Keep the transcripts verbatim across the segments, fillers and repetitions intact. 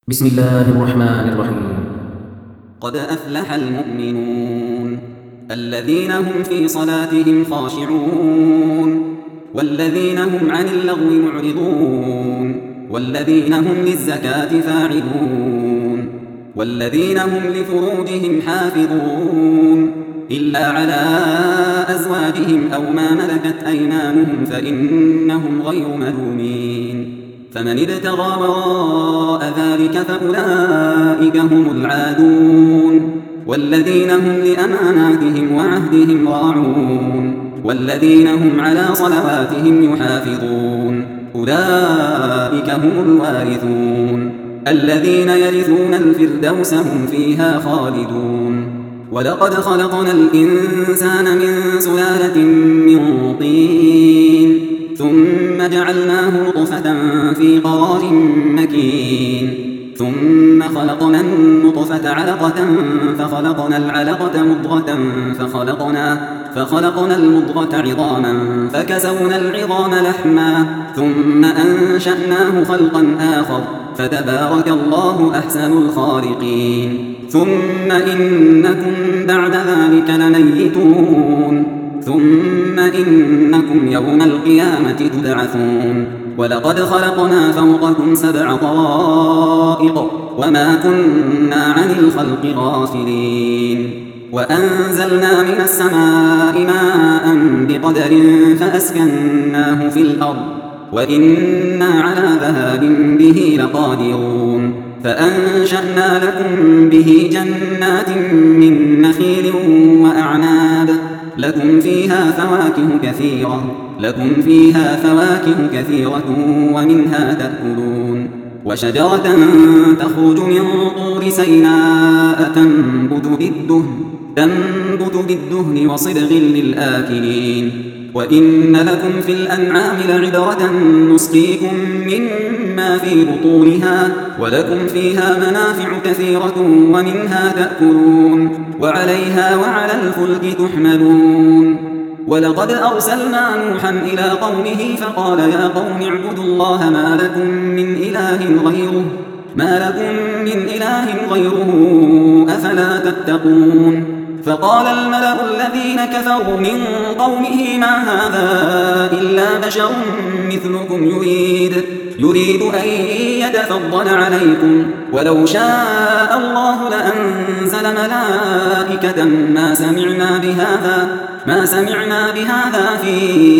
بسم الله الرحمن الرحيم. قد أفلح المؤمنون الذين هم في صلاتهم خاشعون والذين هم عن اللغو معرضون والذين هم للزكاة فاعلون والذين هم لفروجهم حافظون إلا على أزواجهم أو ما ملكت أيمانهم فإنهم غير ملومين. فمن ابتغى وراء ذلك فأولئك هم العادون والذين هم لأماناتهم وعهدهم راعون والذين هم على صلواتهم يحافظون أولئك هم الوارثون الذين يرثون الفردوس هم فيها خالدون. ولقد خلقنا الإنسان من سلالة من طين ثم جعلناه نطفة في قرار مكين ثم خلقنا النطفة علقة فخلقنا العلقة مضغة فخلقنا, فخلقنا المضغة عظاما فكسونا العظام لحما ثم أنشأناه خلقا آخر فتبارك الله أحسن الخالقين. ثم إنكم بعد ذلك لميتون ثم إنكم يوم القيامة تبعثون. ولقد خلقنا فوقكم سبع طرائق وما كنا عن الخلق غافلين وأنزلنا من السماء ماء بقدر فأسكناه في الأرض وإنا على ذهاب به لقادرون. فأنشأنا لكم به جنات من نخيل وأعناب لكم فيها فواكه كثيرة لكم فيها فواكه كثيرة ومنها تأكلون. وشجرة تخرج من طور سيناء تنبت بالدهن تنبت بالدهن وصبغ للآكلين. وإن لكم في الأنعام لعبرة نسقيكم مما في بطونها ولكم فيها منافع كثيرة ومنها تأكلون وعليها وعلى الفلك تحملون. ولقد أرسلنا نوحا إلى قومه فقال يا قوم اعبدوا الله ما لكم من إله غيره ما لكم من إله غيره أفلا تتقون. فقال الملأ الذين كفروا من قومه ما هذا إلا بشر مثلكم يريد يريد أن يتفضل عليكم ولو شاء الله لأنزل ملائكة ما سمعنا بهذا ما سمعنا بهذا في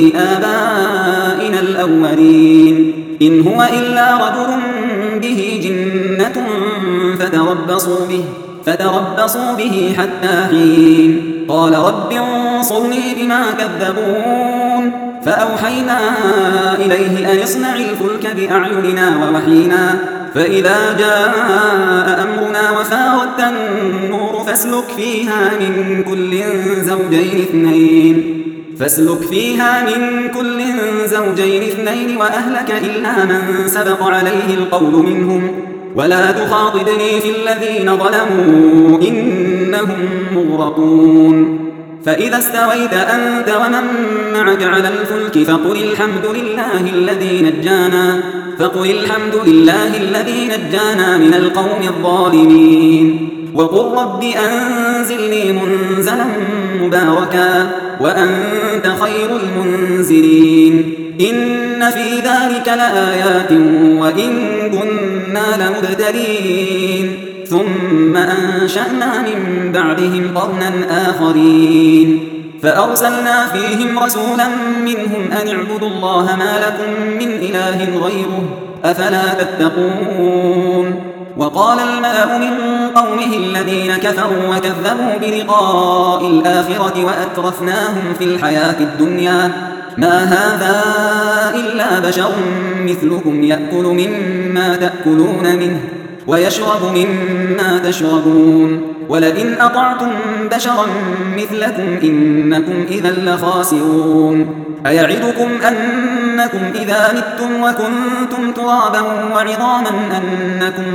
آبائنا الأولين إن هو إلا رجل به جنة فتربصوا به فتربصوا به حتى حين. قال رب انصرني بما كذبون فأوحينا إليه أن اصنع الفلك بأعيننا ووحينا فإذا جاء أمرنا وفارت النور فاسلك فيها من كل زوجين اثنين فاسلك فيها من كل زوجين اثنين وأهلك إلا من سبق عليه القول منهم ولا تخاطبني في الذين ظلموا إنهم مغرقون. فإذا استويت أنت ومن معك على الفلك فقل الحمد لله الذي نجانا فقل الحمد لله الذي نجانا من القوم الظالمين وقل رب أنزلني منزلا مباركا وأنت خير المنزلين. إن في ذلك لآيات وإن كنا لمبتلين ثم أنشأنا من بعدهم قرنا آخرين فأرسلنا فيهم رسولا منهم أن اعبدوا الله ما لكم من إله غيره أفلا تتقون. وقال الملأ من قومه الذين كفروا وكذبوا بلقاء الآخرة وأترفناهم في الحياة الدنيا ما هذا إلا بشر مثلكم يأكل مما تأكلون منه ويشرب مما تشربون ولئن أطعتم بشرا مثلكم إنكم إذا لخاسرون. أيعدكم أنكم إذا متم وكنتم ترابا وعظاما أنكم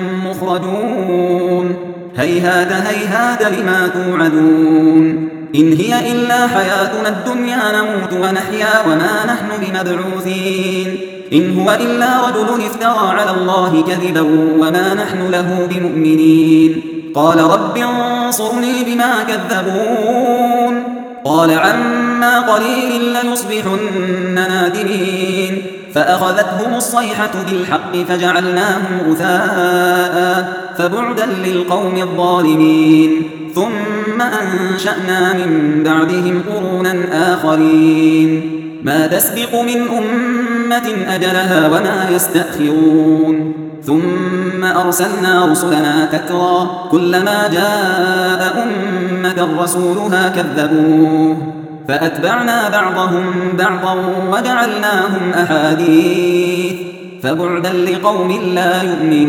مخرجون هيهات هيهات لما توعدون. إن هي إلا حياتنا الدنيا نموت ونحيا وما نحن بمبعوثين إن هو إلا رجل افترى على الله كذبا وما نحن له بمؤمنين قال رب انصرني بما كذبون قال عما قليل ليصبحن نادمين فأخذتهم الصيحة بالحق فجعلناهم غثاء فبعدا للقوم الظالمين ثم أنشأنا من بعدهم قرونا آخرين ما تسبق من أمة أجلها وما يستأخرون ثم أرسلنا رسلنا تترى كلما جاء أمة رسولها كذبوه فأتبعنا بعضهم بعضا وجعلناهم أحاديث فبعدا لقوم لا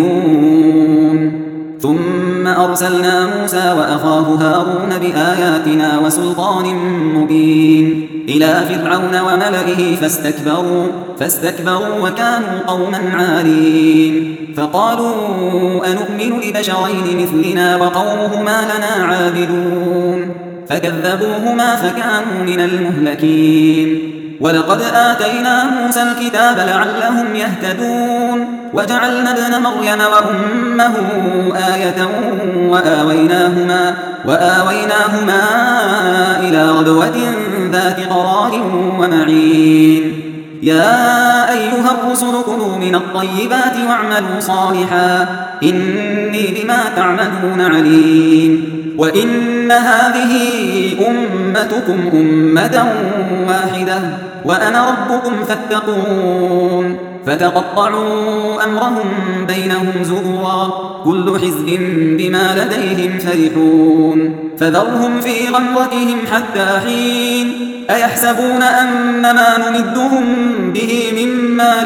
يؤمنون ثم أرسلنا موسى وأخاه هارون بآياتنا وسلطان مبين إلى فرعون وملئه فاستكبروا, فاستكبروا وكانوا قوما عالين فقالوا أنؤمن لبشرين مثلنا وقومهما لنا عابدون فكذبوهما فكانوا من المهلكين ولقد آتينا موسى الكتاب لعلهم يهتدون وجعلنا ابن مريم وأمه آية وآويناهما, وآويناهما إلى ربوة ذات قرار ومعين يا أيها الرسل كلوا من الطيبات واعملوا صالحا إني بما تعملون عليم وإن هذه أمتكم أمة واحدة وأنا ربكم فاتقون فتقطعوا أمرهم بينهم زبرا كل حزب بما لديهم فرحون فذرهم في غمرتهم حتى حين أيحسبون أن ما نمدهم به من مال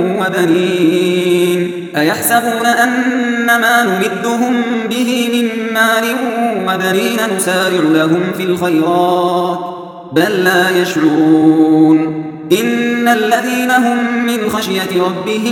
وبنين أيحسبون أن ما نمدهم به من مال وبنين نسارع لهم في الخيرات بل لا يشعرون إن الذين هم من خشية ربهم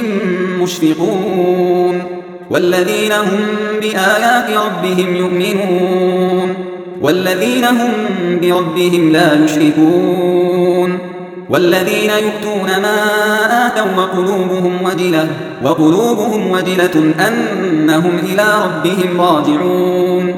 مشفقون والذين هم بآيات ربهم يؤمنون والذين هم بربهم لا يشركون والذين يؤتون ما آتوا وقلوبهم وجلة, وقلوبهم وجلة أنهم إلى ربهم راجعون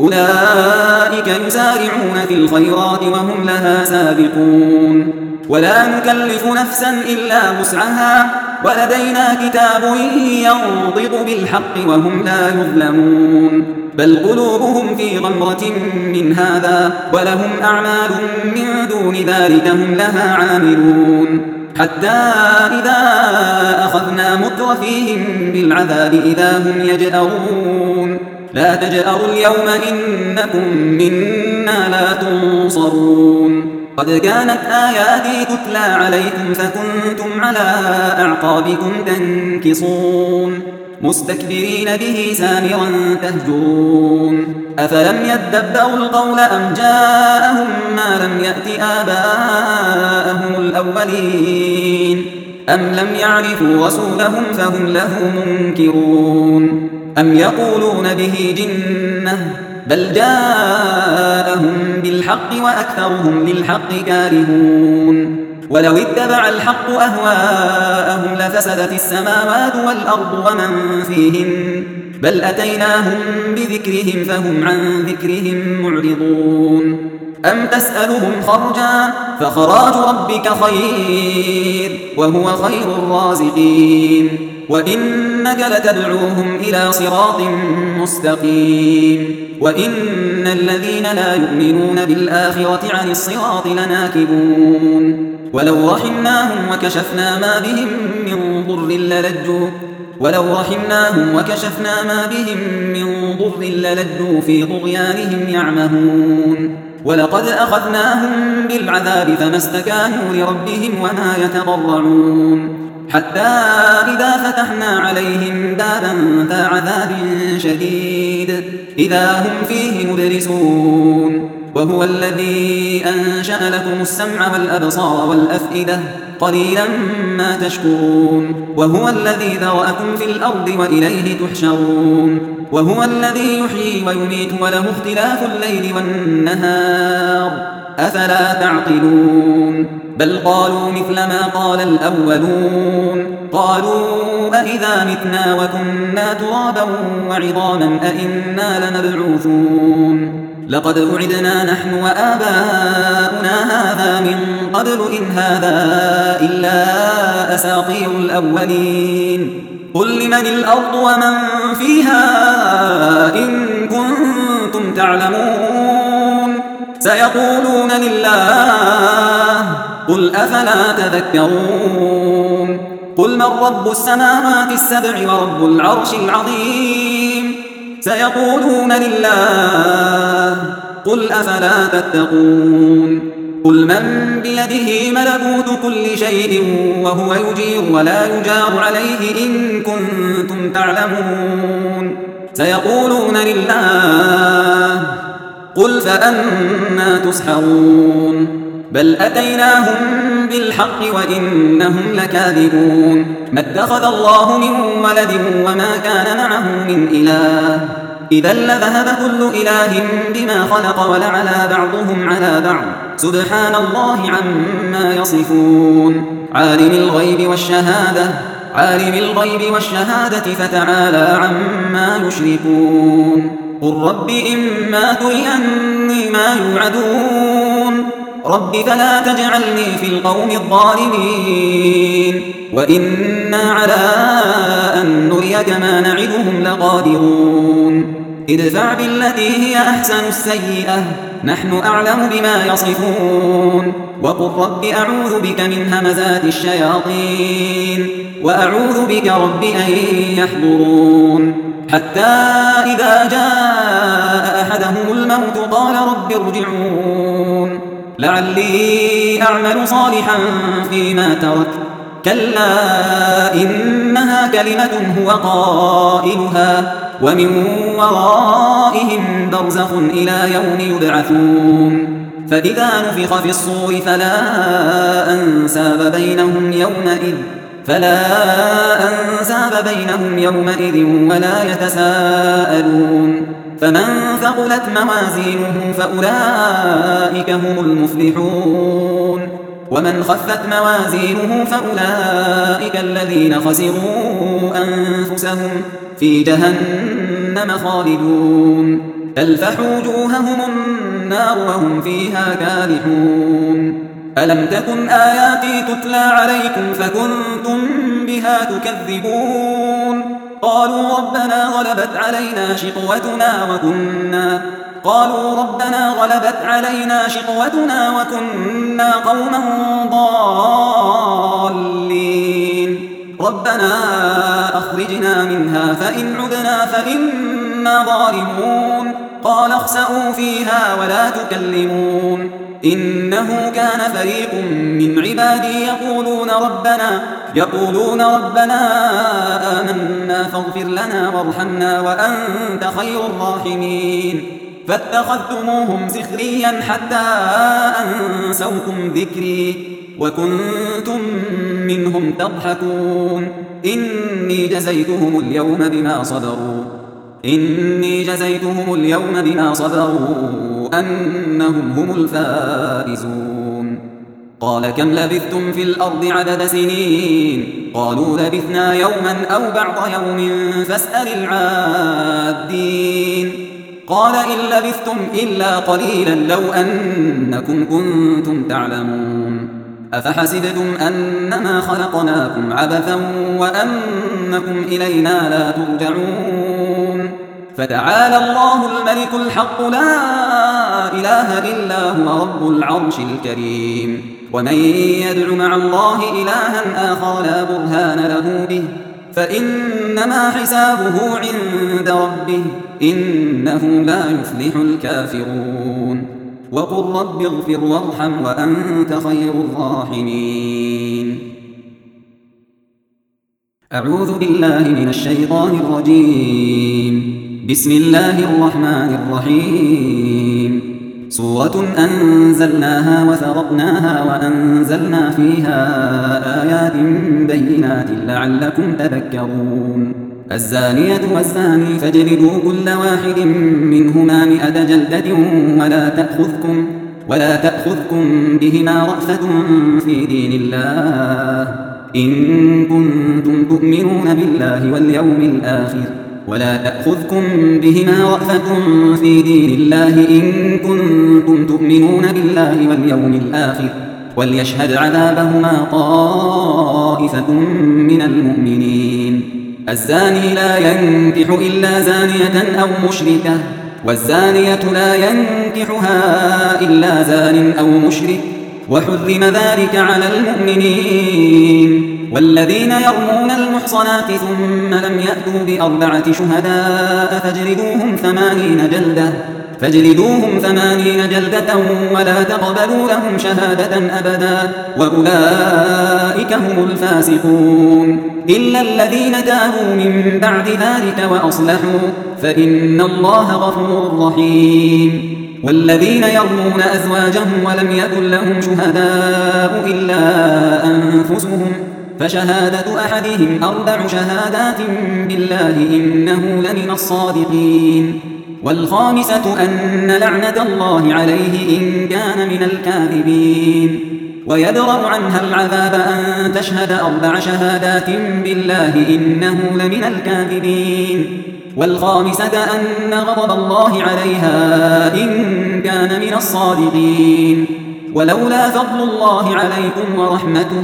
أولئك يسارعون في الخيرات وهم لها سابقون ولا نكلف نفسا إلا وسعها ولدينا كتاب ينطق بالحق وهم لا يظلمون بل قلوبهم في غمرة من هذا ولهم أعمال من دون ذلك هم لها عاملون حتى إذا أخذنا مترفيهم بالعذاب إذا هم يجأرون لا تجأروا اليوم إنكم منا لا تنصرون قد كانت آياتي تتلى عليكم فكنتم على أعقابكم تنكصون مستكبرين به سامرا تهجرون أفلم يدبروا القول أم جاءهم ما لم يأت آباءهم الأولين أم لم يعرفوا رسولهم فهم له منكرون أم يقولون به جنة بل جاءهم بالحق وأكثرهم للحق كارهون ولو اتبع الحق أهواءهم لفسدت السماوات والأرض ومن فيهن بل أتيناهم بذكرهم فهم عن ذكرهم معرضون أم تسألهم خرجا فخراج ربك خير وهو خير الرازقين وإنك لتدعوهم إلى صراط مستقيم وإن الذين لا يؤمنون بالآخرة عن الصراط لناكبون ولو رحمناهم وكشفنا ما بهم من ضر للجوا ولو رحمناهم وكشفنا ما بهم من ضر للجوا في طغيانهم يعمهون ولقد أخذناهم بالعذاب فما استكانوا لربهم وما يتضرعون حتى إذا فتحنا عليهم بابا ذا عذاب شديد إذا هم فيه مبلسون وهو الذي أنشأ لكم السمع والأبصار والأفئدة قليلا ما تشكرون وهو الذي ذرأكم في الأرض وإليه تحشرون وهو الذي يحيي ويميت وله اختلاف الليل والنهار أفلا تعقلون بل قالوا مثل ما قال الأولون قالوا أإذا متنا وكنا ترابا وعظاما أإنا لمبعوثون لقد وعدنا نحن وآباؤنا هذا من قبل إن هذا إلا أساطير الأولين قل لمن الأرض ومن فيها إن كنتم تعلمون سيقولون لله قل أفلا تذكرون قل من رب السماوات السبع ورب العرش العظيم سيقولون لله قل أفلا تتقون قل من بيده ملكوت كل شيء وهو يجير ولا يجار عليه إن كنتم تعلمون سيقولون لله قل فأنى تسحرون بل أتيناهم بالحق وإنهم لكاذبون ما اتخذ الله من ولد وما كان معه من إله إذا لذهب كل إله بما خلق ولعلى بعضهم على بعض سبحان الله عما يصفون عالم الغيب والشهادة عالم الغيب والشهادة فتعالى عما يشركون قل رب إما تريني ما يوعدون رب فلا تجعلني في القوم الظالمين وإنا على أن نريك ما نعدهم لقادرون ادفع بالتي هي أحسن السيئة نحن أعلم بما يصفون وقل رب أعوذ بك من همزات الشياطين وأعوذ بك رب أن يحضرون حتى إذا جاء أحدهم الموت قال رب ارجعون لعلي أعمل صالحا فيما ترك كلا إنها كلمة هو قائلها ومن ورائهم برزخ إلى يوم يبعثون فإذا نفخ في الصور فلا أنساب بينهم يومئذ فلا أنساب بينهم يومئذ ولا يتساءلون فمن ثقلت موازينه فأولئك هم المفلحون ومن خفت موازينه فأولئك الذين خسروا أنفسهم في جهنم خالدون تلفح وجوههم النار وهم فيها كالحون ألم تكن آياتي تتلى عليكم فكنتم بها تكذبون قالوا ربنا غلبت علينا شقوتنا وكنا قالوا ربنا غلبت علينا شقوتنا وكنا قوما ضالين ربنا أخرجنا منها فإن عدنا فإنا ظالمون قال اخسئوا فيها ولا تكلمون إنه كان فريق من عبادي يقولون ربنا يقولون ربنا آمنا فاغفر لنا وارحمنا وأنت خير الراحمين فاتخذتموهم سخريا حتى أنسوكم ذكري وكنتم منهم تضحكون إني جزيتهم اليوم بما صبروا إني جزيتهم اليوم بما صبروا أنهم هم الفائزون قال كم لبثتم في الأرض عدد سنين قالوا لبثنا يوما أو بعض يوم فاسأل العادين قال إن لبثتم إلا قليلا لو أنكم كنتم تعلمون أفحسبتم أنما خلقناكم عبثا وأنكم إلينا لا ترجعون فتعالى الله الملك الحق لا إله إلا هو رب العرش الكريم ومن يدع مع الله إلها آخر لا برهان له به فإنما حسابه عند ربه إنه لا يفلح الكافرون وقل رب اغفر وارحم وأنت خير الراحمين أعوذ بالله من الشيطان الرجيم بسم الله الرحمن الرحيم سورة أنزلناها وفرضناها وأنزلنا فيها آيات بينات لعلكم تذكرون الزانية والزاني فاجلدوا كل واحد منهما مئة جلدة ولا تأخذكم ولا تأخذكم بهما رأفة في دين الله إن كنتم تؤمنون بالله واليوم الآخر ولا تأخذكم بهما رأفة في دين الله إن كنتم تؤمنون بالله واليوم الآخر وليشهد عذابهما طائفة من المؤمنين الزاني لا ينكح إلا زانية أو مشركة والزانية لا ينكحها إلا زان أو مشرك وحرم ذلك على المؤمنين والذين يرمون المحصنات ثم لم يأتوا بأربعة شهداء فاجلدوهم ثمانين جلدة فاجلدوهم ثمانين جلدة ولا تقبلوا لهم شهادة أبدا وأولئك هم الفاسقون إلا الذين تابوا من بعد ذلك وأصلحوا فإن الله غفور رحيم والذين يرمون أزواجهم ولم يكن لهم شهداء إلا أنفسهم فشهادة أحدهم أربع شهادات بالله إنه لمن الصادقين والخامسة أن لعنة الله عليه إن كان من الكاذبين ويدرأ عنها العذاب أن تشهد أربع شهادات بالله إنه لمن الكاذبين والخامسة أن غضب الله عليها إن كان من الصادقين ولولا فضل الله عليكم ورحمته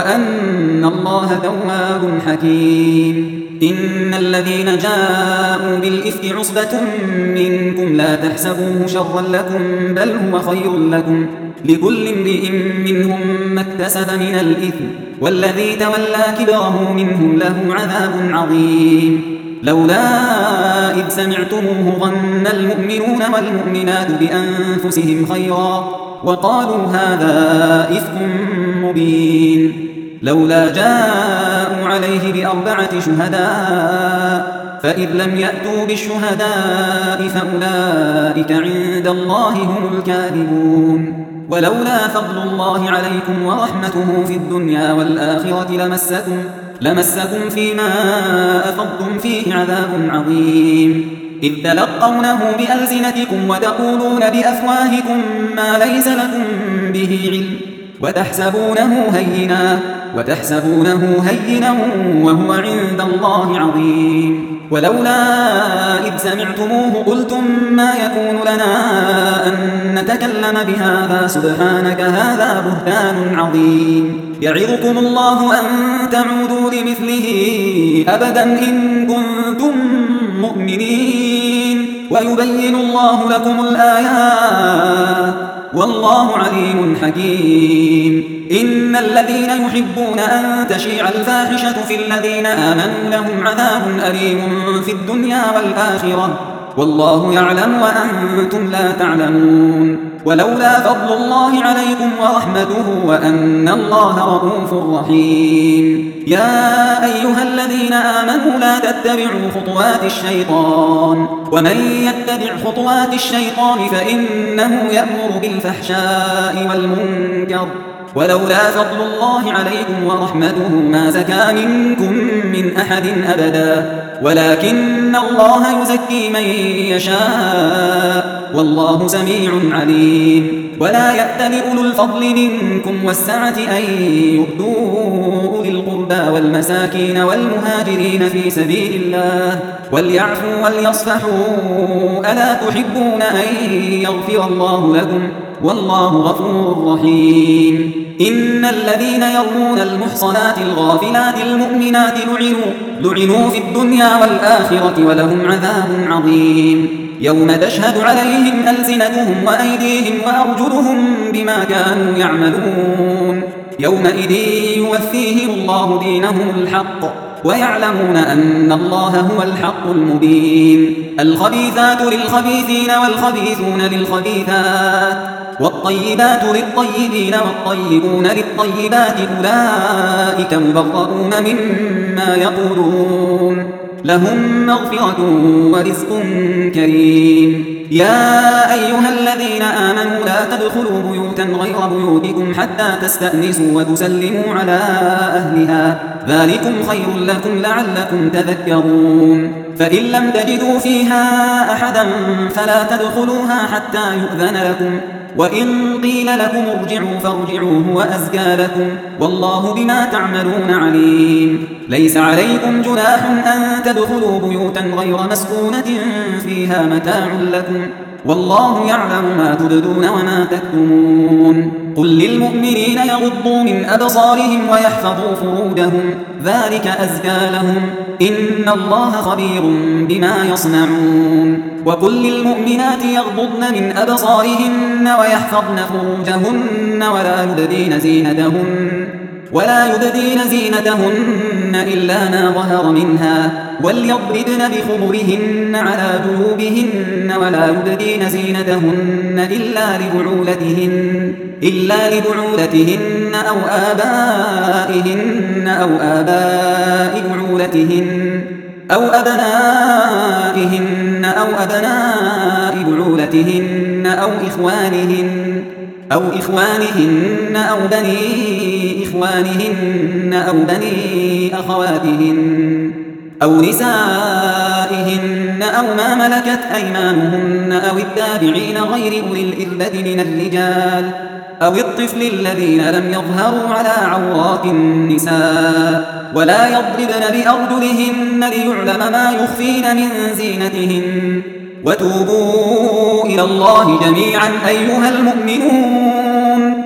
وأن الله تواب حكيم إن الذين جاءوا بالإفك عصبة منكم لا تحسبوه شرا لكم بل هو خير لكم لكل امرئ منهم ما اكتسب من الإثم والذي تولى كبره منهم له عذاب عظيم لولا إذ سمعتموه ظن المؤمنون والمؤمنات بأنفسهم خيرا وقالوا هذا إفك مبين لولا جاءوا عليه بأربعة شهداء فإذ لم يأتوا بالشهداء فأولئك عند الله هم الكاذبون ولولا فضل الله عليكم ورحمته في الدنيا والآخرة لمسكم لمسكم فيما أفضتم فيه عذاب عظيم إذ تلقونه بألسنتكم وتقولون بأفواهكم ما ليس لكم به علم وتحسبونه هينا وتحسبونه هينا وهو عند الله عظيم ولولا إذ سمعتموه قلتم ما يكون لنا أن نتكلم بهذا سبحانك هذا بهتان عظيم يعظكم الله أن تعودوا لمثله أبدا إن كنتم مؤمنين ويبين الله لكم الآيات والله عليم حكيم إن الذين يحبون أن تشيع الفاحشة في الذين آمنوا لهم عذاب أليم في الدنيا والآخرة والله يعلم وأنتم لا تعلمون ولولا فضل الله عليكم ورحمته وأن الله رؤوف رحيم يا أيها الذين آمنوا لا تتبعوا خطوات الشيطان ومن يتبع خطوات الشيطان فإنه يأمر بالفحشاء والمنكر ولولا فضل الله عليكم ورحمته ما زكى منكم من أحد أبدا ولكن الله يزكي من يشاء والله سميع عليم ولا يأتل أولو الفضل منكم والسعة أن يؤتوا أولي القربى والمساكين والمهاجرين في سبيل الله وليعفوا وليصفحوا ألا تحبون أن يغفر الله لكم والله غفور رحيم إن الذين يرمون المحصنات الغافلات المؤمنات لعنوا, لعنوا في الدنيا والآخرة ولهم عذاب عظيم يوم تشهد عليهم ألسنتهم وأيديهم وأرجلهم بما كانوا يعملون يومئذ يوفيهم الله دينهم الحق ويعلمون أن الله هو الحق المبين الخبيثات للخبيثين والخبيثون للخبيثات والطيبات للطيبين والطيبون للطيبات أولئك مبرؤون مما يقولون لهم مغفرة ورزق كريم يا أيها الذين آمنوا لا تدخلوا بيوتا غير بيوتكم حتى تستأنسوا وتسلموا على أهلها ذلكم خير لكم لعلكم تذكرون فإن لم تجدوا فيها أحدا فلا تدخلوها حتى يؤذن لكم وإن قيل لكم ارجعوا فارجعوا هو أزكى لكم والله بما تعملون عليم ليس عليكم جناح أن تدخلوا بيوتا غير مسكونة فيها متاع لكم والله يعلم ما تبدون وما تكتمون قل للمؤمنين يغضوا من أبصارهم ويحفظوا فروجهم ذلك أزكى لهم إن الله خبير بما يصنعون وقل للمؤمنات يغضضن من أبصارهن ويحفظن فروجهن ولا يبدين زينتهن ولا يبدين زينتهن إلا ما ظهر منها وليضربن بخمرهن على جيوبهن ولا يبدين زينتهن إلا لبعولتهن إلا لبعولتهن أو آبائهن أو آباء بعولتهن أو أبنائهن أو أبناء بعولتهن أو إخوانهن أو إخوانهن أو بني إخوانهن أو بني أخواتهن أو نسائهن أو ما ملكت أيمانهن أو التابعين غير أولي الإربة من الرجال أو الطفل الذين لم يظهروا على عورات النساء ولا يضربن بأرجلهن ليعلم ما يخفين من زينتهن وتوبوا إلى الله جميعا أيها المؤمنون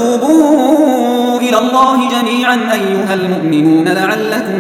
وتوبوا إلى الله جميعا أيها المؤمنون لعلكم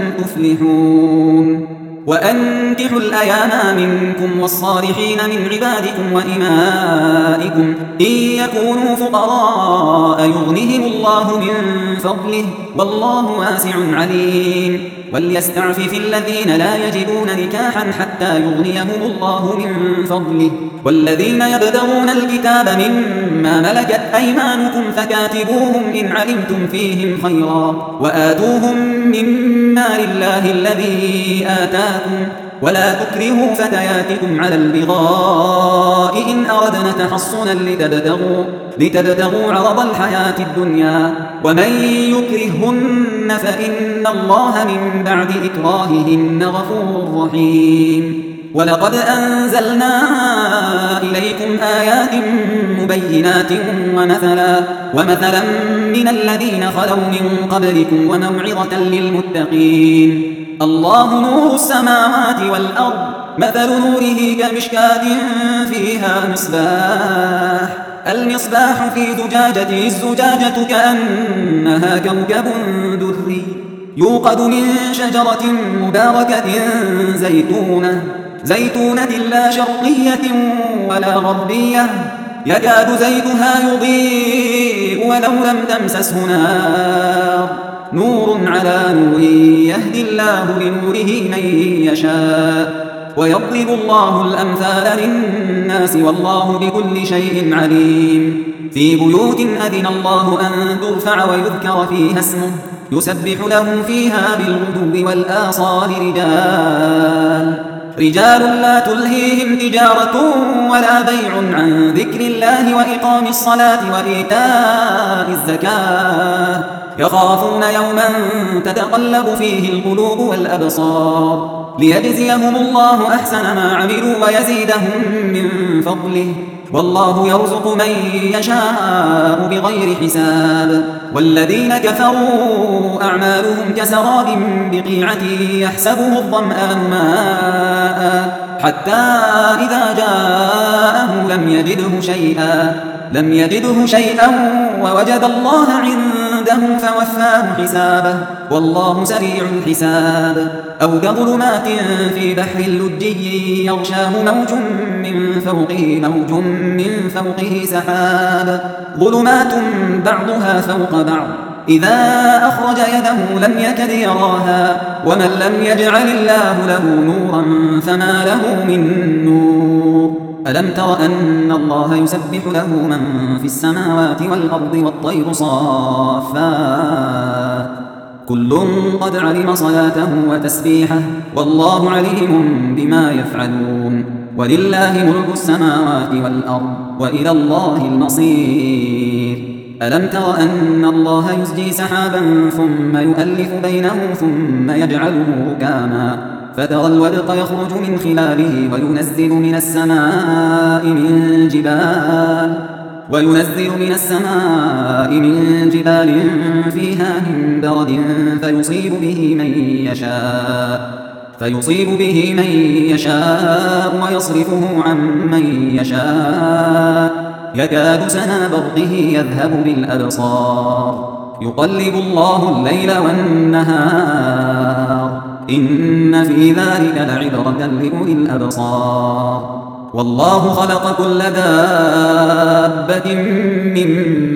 تفلحون وأنكحوا الأيام منكم والصالحين من عبادكم وإمائكم إن يكونوا فقراء يغنهم الله من فضله والله واسع عليم وليستعفف الذين لا يجدون نكاحا حتى يغنيهم الله من فضله والذين يبتغون الكتاب مما ملكت أيمانكم فكاتبوهم إن علمتم فيهم خيرا وآتوهم مما لله الذي آتاكم ولا تكرهوا فتياتكم على البغاء إن أردنا تحصنا لتبتغوا, لتبتغوا عرض الحياة الدنيا ومن يكرهن فإن الله من بعد إكراههن غفور رحيم ولقد أنزلنا إليكم آيات مبينات ومثلا, ومثلا من الذين خلوا من قبلكم وموعظة للمتقين الله نور السماوات والأرض مثل نوره كمشكاة فيها مصباح المصباح في زجاجة الزجاجة كأنها كوكب دري يوقد من شجرة مباركة زيتونة زيتونة لا شرقية ولا غربية يكاد زيتها يضيء ولو لم تمسسه نار نور على نور يهدي الله لنوره من يشاء ويضرب الله الأمثال للناس والله بكل شيء عليم في بيوت أذن الله أن ترفع ويذكر فيها اسمه يسبح له فيها بالغدو والآصال رجال رجال لا تلهيهم تجارة ولا بيع عن ذكر الله وإقام الصلاة وإيتاء الزكاة يخافون يوما تتقلب فيه القلوب والأبصار ليجزيهم الله أحسن ما عملوا ويزيدهم من فضله والله يرزق من يشاء بغير حساب والذين كفروا أعمالهم كسراب بقيعة يحسبه الظمآن ماء حتى إذا جاءه لم يجده شيئا لم يجده شيئا ووجد الله عنده فوفاه حسابه والله سريع الحساب أو كظلمات في بحر اللجي يغشاه موج من فوقه موج من فوقه سحاب ظلمات بعضها فوق بعض إذا أخرج يده لم يكد يراها ومن لم يجعل الله له نورا فما له من نور ألم تر أن الله يسبح له من في السماوات والأرض والطير صافات كل قد علم صلاته وتسبيحه والله عليم بما يفعلون ولله ملك السماوات والأرض وإلى الله المصير ألم تر أن الله يزجي سحابا ثم يؤلف بينه ثم يجعله ركاما فترى الودق يخرج من خلاله وينزل من السماء من جبال وينزل من السماء من جبال فيها من برد فيصيب به من يشاء فيصيب به من يشاء ويصرفه عن من يشاء يكاد سنا برقه يذهب بالأبصار يقلب الله الليل والنهار إن في ذلك لعبرة لأولي الأبصار والله خلق كل دابة من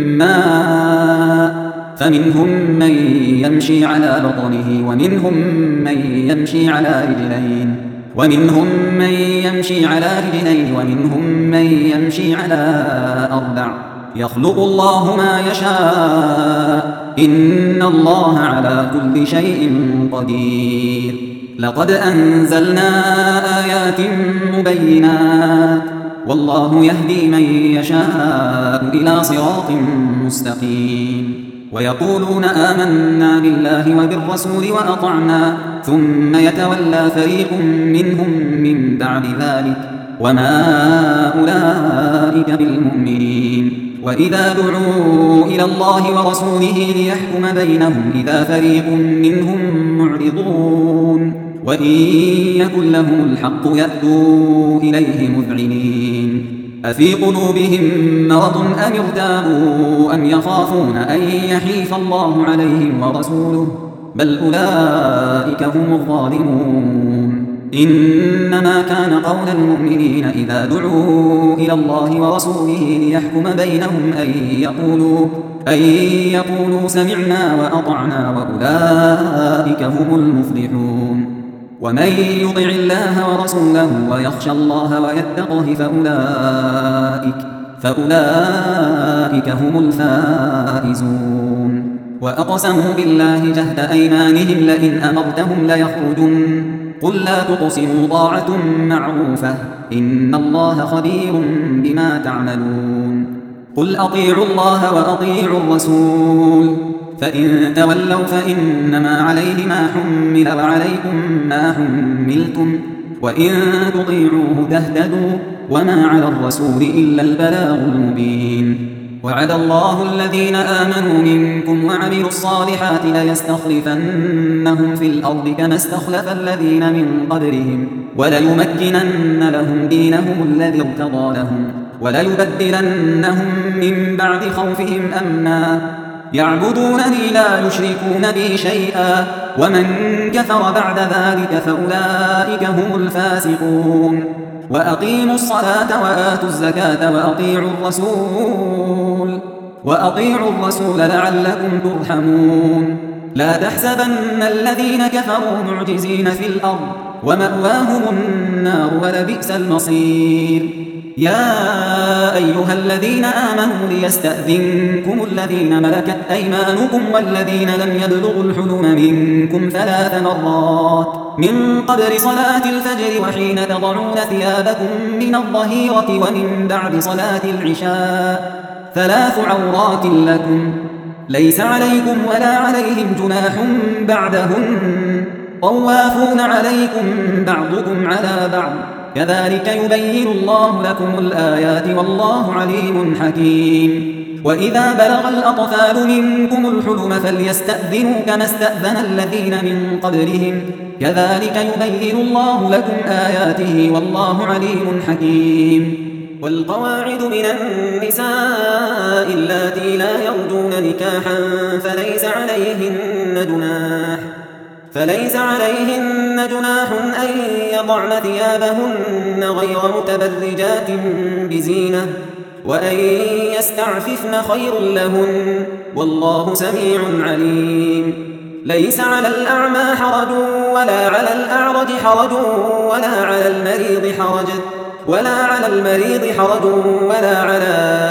ماء فمنهم من يمشي على بطنه ومنهم من يمشي على رجلين ومنهم من يمشي على رجلين ومنهم من يمشي على أربع يخلق الله ما يشاء إن الله على كل شيء قدير لقد أنزلنا آيات مبينات والله يهدي من يشاء إلى صراط مستقيم ويقولون آمنا بالله وبالرسول وأطعنا ثم يتولى فريق منهم من بعد ذلك وما أولئك بالمؤمنين وإذا دعوا إلى الله ورسوله ليحكم بينهم إذا فريق منهم معرضون وإن يكن لهم الحق يأتوا إليه مذعنين أفي قلوبهم مرض أم ارتابوا أم يخافون أن يحيف الله عليهم ورسوله بل أولئك هم الظالمون إنما كان قول المؤمنين إذا دعوا إلى الله ورسوله ليحكم بينهم أن يقولوا, أن يقولوا سمعنا وأطعنا وأولئك هم المفلحون ومن يطع الله ورسوله ويخشى الله ويتقه فأولئك, فأولئك هم الفائزون وأقسموا بالله جهد أيمانهم لئن أمرتهم ليخرجن قل لا تقسموا طاعة معروفة إن الله خبير بما تعملون قل أطيعوا الله وأطيعوا الرسول فإن تولوا فإنما عليه ما حمل وعليكم ما حملتم وإن تطيعوه تهتدوا وما على الرسول إلا البلاغ المبين وعد الله الذين آمنوا منكم وعملوا الصالحات ليستخلفنهم في الأرض كما استخلف الذين من قبلهم وليمكنن لهم دينهم الذي ارتضى لهم وليبدلنهم من بعد خوفهم أمنا يعبدونني لا يشركون بي شيئا ومن كفر بعد ذلك فأولئك هم الفاسقون وأقيموا الصلاة وآتوا الزكاة وأطيعوا الرسول وأطيعوا الرسول لعلكم ترحمون لا تحسبن الذين كفروا معجزين في الأرض ومأواهم النار ولبئس المصير يا أيها الذين آمنوا ليستأذنكم الذين ملكت أيمانكم والذين لم يبلغوا الحلم منكم ثلاث مرات من قبل صلاة الفجر وحين تضعون ثيابكم من الظهيرة ومن بعد صلاة العشاء ثلاث عورات لكم ليس عليكم ولا عليهم جناح بعدهن طوافون عليكم بعضكم على بعض كذلك يبين الله لكم الآيات والله عليم حكيم وإذا بلغ الأطفال منكم الحلم فليستأذنوا كما استأذن الذين من قبلهم كذلك يبين الله لكم آياته والله عليم حكيم والقواعد من النساء اللاتي لا يرجون نكاحا فليس عليهن جناح فليس عليهن جناح أن يضعن ثيابهن غير متبرجات بزينة وأن يستعففن خير لهن والله سميع عليم ليس على الأعمى حرج ولا على الأعرج حرج ولا على المريض حرج ولا على المريض حرج ولا على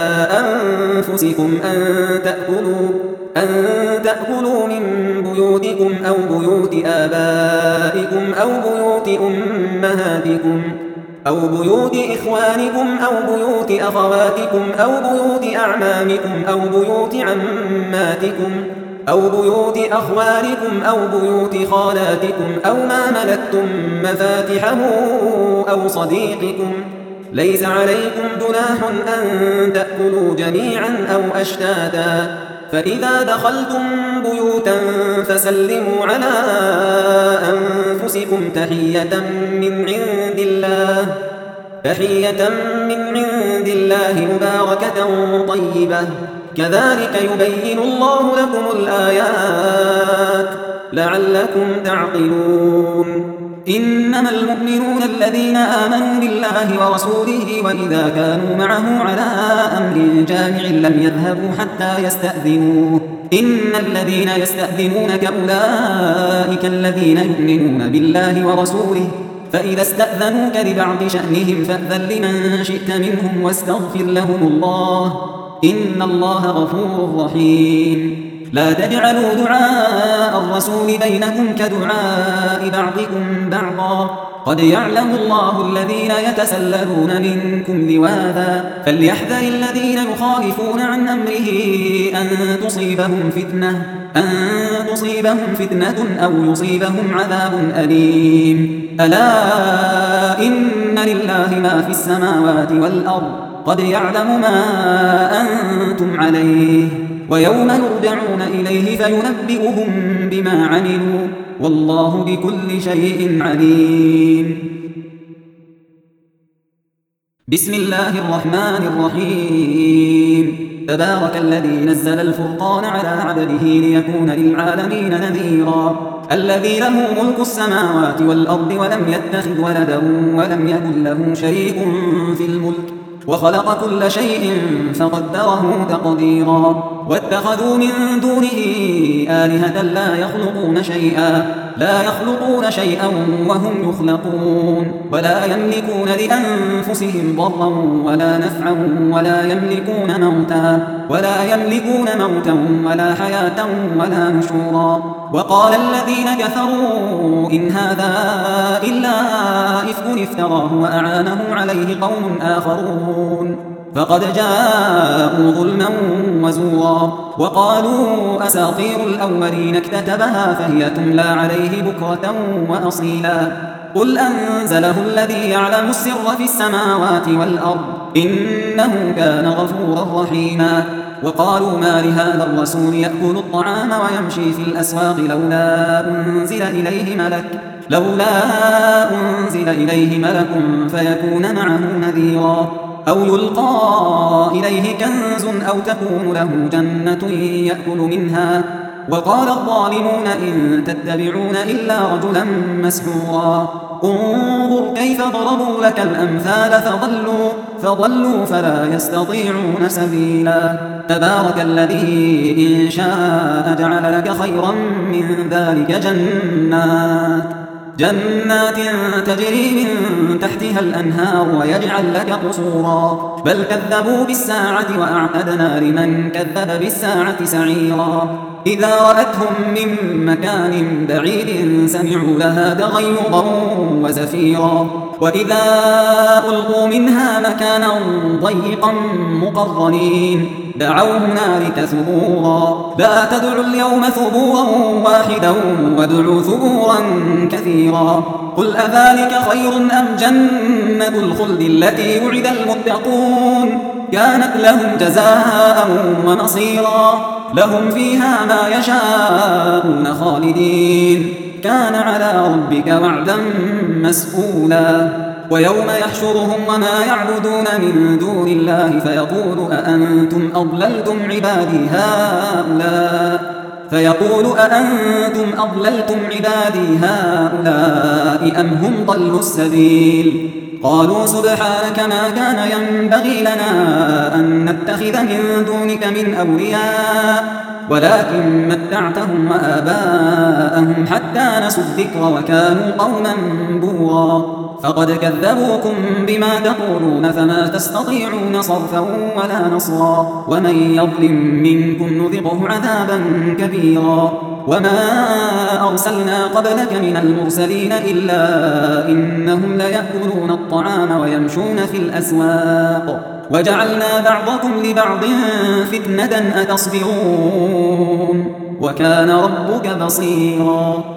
أنفسكم أن تأكلوا أن تأكلوا من بيوتكم أو بيوت آبائكم أو بيوت أمهاتكم أو بيوت إخوانكم أو بيوت أخواتكم أو بيوت أعمامكم أو بيوت عماتكم أو بيوت أخوالكم أو بيوت خالاتكم أو ما ملكتم مفاتحه أو صديقكم ليس عليكم جناح أن تأكلوا جميعا أو أشتاتا فإذا دخلتم بيوتا فسلموا على أنفسكم تحية من عند الله تحية من عند الله مباركة طيبة كذلك يبين الله لكم الآيات لعلكم تعقلون إنما المؤمنون الذين آمنوا بالله ورسوله وإذا كانوا معه على أمر جامع لم يذهبوا حتى يستأذنوه إن الذين يستأذنونك أولئك الذين يؤمنون بالله ورسوله فإذا استأذنوك لبعض شأنهم فأذن لمن شئت منهم واستغفر لهم الله إن الله غفور رحيم لا تجعلوا دعاء الرسول بينكم كدعاء بعضكم بعضا قد يعلم الله الذين يتسللون منكم لواذا فليحذر الذين يخالفون عن أمره أن تصيبهم فتنة أن تصيبهم فتنة أو يصيبهم عذاب أليم ألا إن لله ما في السماوات والأرض قد يعلم ما أنتم عليه ويوم يرجعون إليه فينبئهم بما عملوا والله بكل شيء عليم بسم الله الرحمن الرحيم تبارك الذي نزل الفرقان على عبده ليكون للعالمين نذيرا الذي له ملك السماوات والأرض ولم يتخذ ولدا ولم يكن له شريك في الملك وخلق كل شيء فقدره تقديرا واتخذوا من دونه آلهة لا يخلقون شيئا لا يخلقون شيئا وهم يخلقون ولا يملكون لأنفسهم ضرا ولا نفعا ولا يملكون موتا ولا يملكون موتا ولا حياة ولا نشورا وقال الذين كفروا إن هذا إلا إفك افتراه وأعانه عليه قوم آخرون فقد جاءوا ظلما وزورا وقالوا أساطير الأولين اكتتبها فهي تملى عليه بكرة وأصيلا قل أنزله الذي يعلم السر في السماوات والأرض إنه كان غفورا رحيما وقالوا ما لهذا الرسول يأكل الطعام ويمشي في الأسواق لولا أنزل إليه ملك لولا أنزل إليه ملك فيكون معه نذيرا أو يلقى إليه كنز أو تكون له جنة يأكل منها وقال الظالمون إن تتبعون إلا رجلا مسحورا انظر كيف ضربوا لك الأمثال فضلوا, فضلوا فلا يستطيعون سبيلا تبارك الذي إن شاء جعل لك خيرا من ذلك جنات جنات تجري من تحتها الأنهار ويجعل لك قصورا بل كذبوا بالساعة وأعتدنا لمن كذب بالساعة سعيرا إذا رأتهم من مكان بعيد سمعوا لها تغيظا وزفيرا وإذا ألقوا منها مكانا ضيقا مقرنين دعوا هنالك ثبورا لا تدعوا اليوم ثبورا واحدا وادعوا ثبورا كثيرا قل أذلك خير أم جنة الخلد التي وعد المتقون كانت لهم جزاء ومصيرا لهم فيها ما يشاءون خالدين كان على ربك وعدا مسئولا ويوم يحشرهم وما يعبدون من دون الله فيقول أأنتم أضللتم عبادي هؤلاء فيقول أأنتم أضللتم عبادي هؤلاء أم هم ضلوا السبيل قالوا سبحانك ما كان ينبغي لنا أن نتخذ من دونك من أولياء ولكن متعتهم وآباءهم حتى نسوا الذكر وكانوا قوما بورا فقد كذبوكم بما تقولون فما تستطيعون صرفا ولا نصرا ومن يظلم منكم نذقه عذابا كبيرا وما أرسلنا قبلك من المرسلين إلا إنهم ليأكلون الطعام ويمشون في الأسواق وجعلنا بعضكم لبعض فتنة أتصبرون وكان ربك بصيرا